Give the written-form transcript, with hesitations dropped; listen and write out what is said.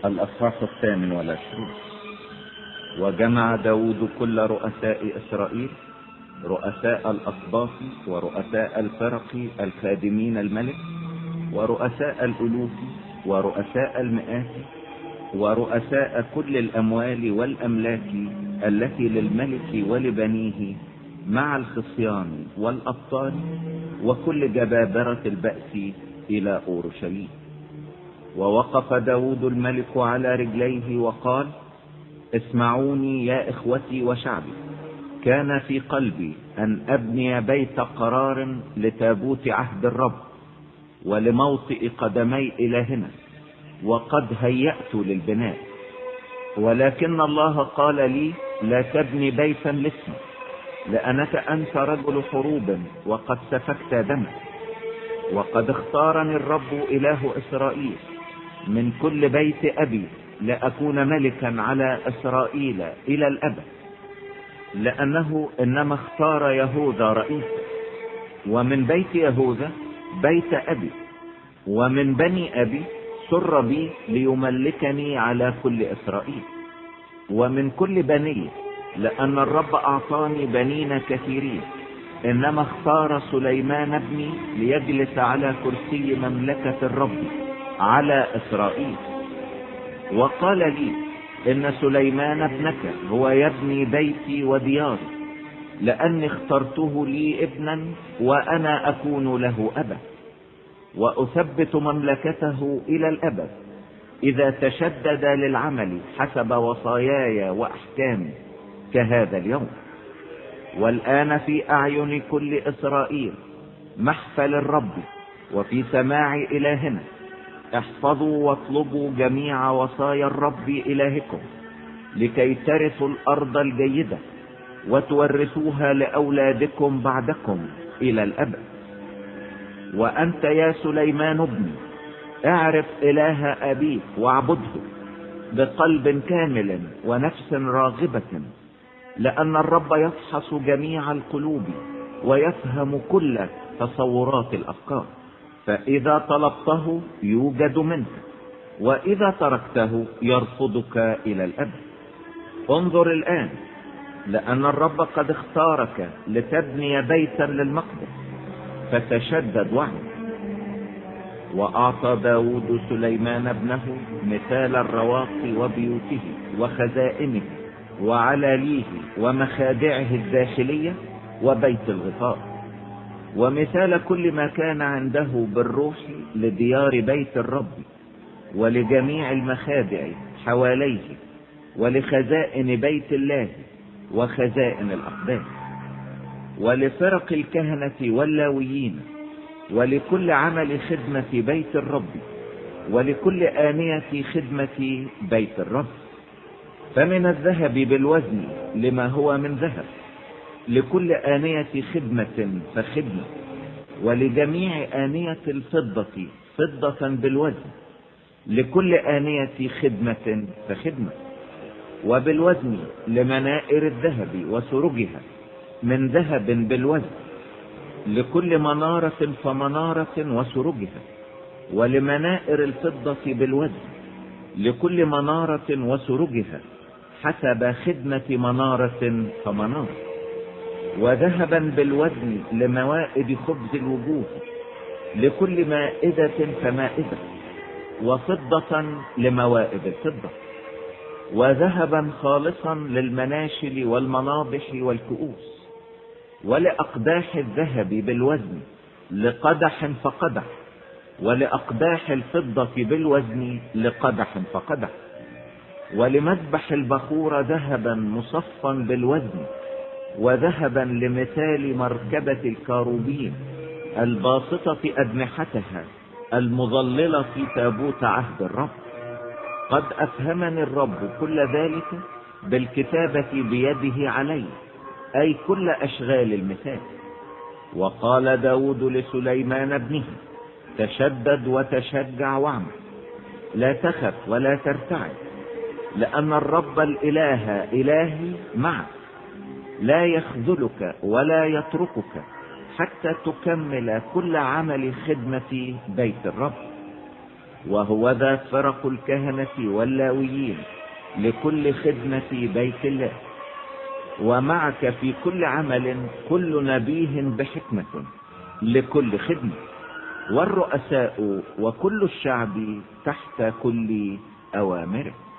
الأصحاح 28. وجمع داود كل رؤساء إسرائيل، رؤساء الأسباط ورؤساء الفرق الخادمين الملك، ورؤساء الألوف ورؤساء المئات، ورؤساء كل الأموال والأملاك التي للملك ولبنيه، مع الخصيان والأبطال وكل جبابرة البأس إلى أورشليم. ووقف داود الملك على رجليه وقال: اسمعوني يا إخوتي وشعبي. كان في قلبي أن أبني بيت قرار لتابوت عهد الرب ولموطئ قدمي إلهنا، وقد هيأت للبناء. ولكن الله قال لي: لا تبني بيتا لاسمك، لأنك أنت رجل حروب وقد سفكت دمك. وقد اختارني الرب إله إسرائيل من كل بيت أبي لأكون ملكا على إسرائيل إلى الأبد، لأنه إنما اختار يهوذا رئيسا، ومن بيت يهوذا بيت أبي، ومن بني أبي سر بي ليملكني على كل إسرائيل، ومن كل بني، لأن الرب أعطاني بنين كثيرين. إنما اختار سليمان ابني ليجلس على كرسي مملكة الرب على إسرائيل. وقال لي: إن سليمان ابنك هو يبني بيتي ودياري، لأني اخترته لي ابنا وأنا أكون له أبا، وأثبت مملكته إلى الأبد إذا تشدد للعمل حسب وصاياي وأحكامي كهذا اليوم. والآن في أعين كل إسرائيل محفل الرب وفي سماع إلهنا احفظوا واطلبوا جميع وصايا الرب إلهكم، لكي ترثوا الأرض الجيدة وتورثوها لأولادكم بعدكم إلى الأبد. وأنت يا سليمان ابني اعرف إله أبيك واعبده بقلب كامل ونفس راغبة، لأن الرب يفحص جميع القلوب ويفهم كل تصورات الأفكار. فإذا طلبته يوجد منك، وإذا تركته يرفضك إلى الأبد. انظر الآن، لأن الرب قد اختارك لتبني بيتا للمقدس، فتشدد واعمل. وأعطى داود سليمان ابنه مثال الرواق وبيوته وخزائنه وعلاليه ومخادعه الداخلية وبيت الغطاء، ومثال كل ما كان عنده بالروح لديار بيت الرب ولجميع المخادع حواليه ولخزائن بيت الله وخزائن الأقداس ولفرق الكهنة واللاويين ولكل عمل خدمة بيت الرب ولكل آنية خدمة بيت الرب. فمن الذهب بالوزن لما هو من ذهب لكل آنية خدمة فخدمة، ولجميع آنية الفضة فضة بالوزن لكل آنية خدمة فخدمة، وبالوزن لمنائر الذهب وسرجها من ذهب بالوزن لكل منارة فمنارة وسرجها، ولمنائر الفضة بالوزن لكل منارة وسرجها حسب خدمة منارة فمنارة، وذهبا بالوزن لموائد خبز الوجوه لكل مائدة فمائدة، وفضة لموائد الفضة، وذهبا خالصا للمناشل والمناضح والكؤوس، ولأقداح الذهب بالوزن لقدح فقدح، ولأقداح الفضة بالوزن لقدح فقدح، ولمذبح البخور ذهبا مصفا بالوزن، وذهبا لمثال مركبة الكاروبين الباسطة أجنحتها المظللة في تابوت عهد الرب. قد أفهمني الرب كل ذلك بالكتابة بيده علي، أي كل أشغال المثال. وقال داود لسليمان ابنه: تشدد وتشجع واعمل، لا تخف ولا ترتعد، لأن الرب الإله إلهي معك، لا يخذلك ولا يتركك حتى تكمل كل عمل خدمة بيت الرب. وهو ذا فرق الكهنة واللاويين لكل خدمة بيت الله، ومعك في كل عمل كل نبيه بحكمة لكل خدمة، والرؤساء وكل الشعب تحت كل أوامره.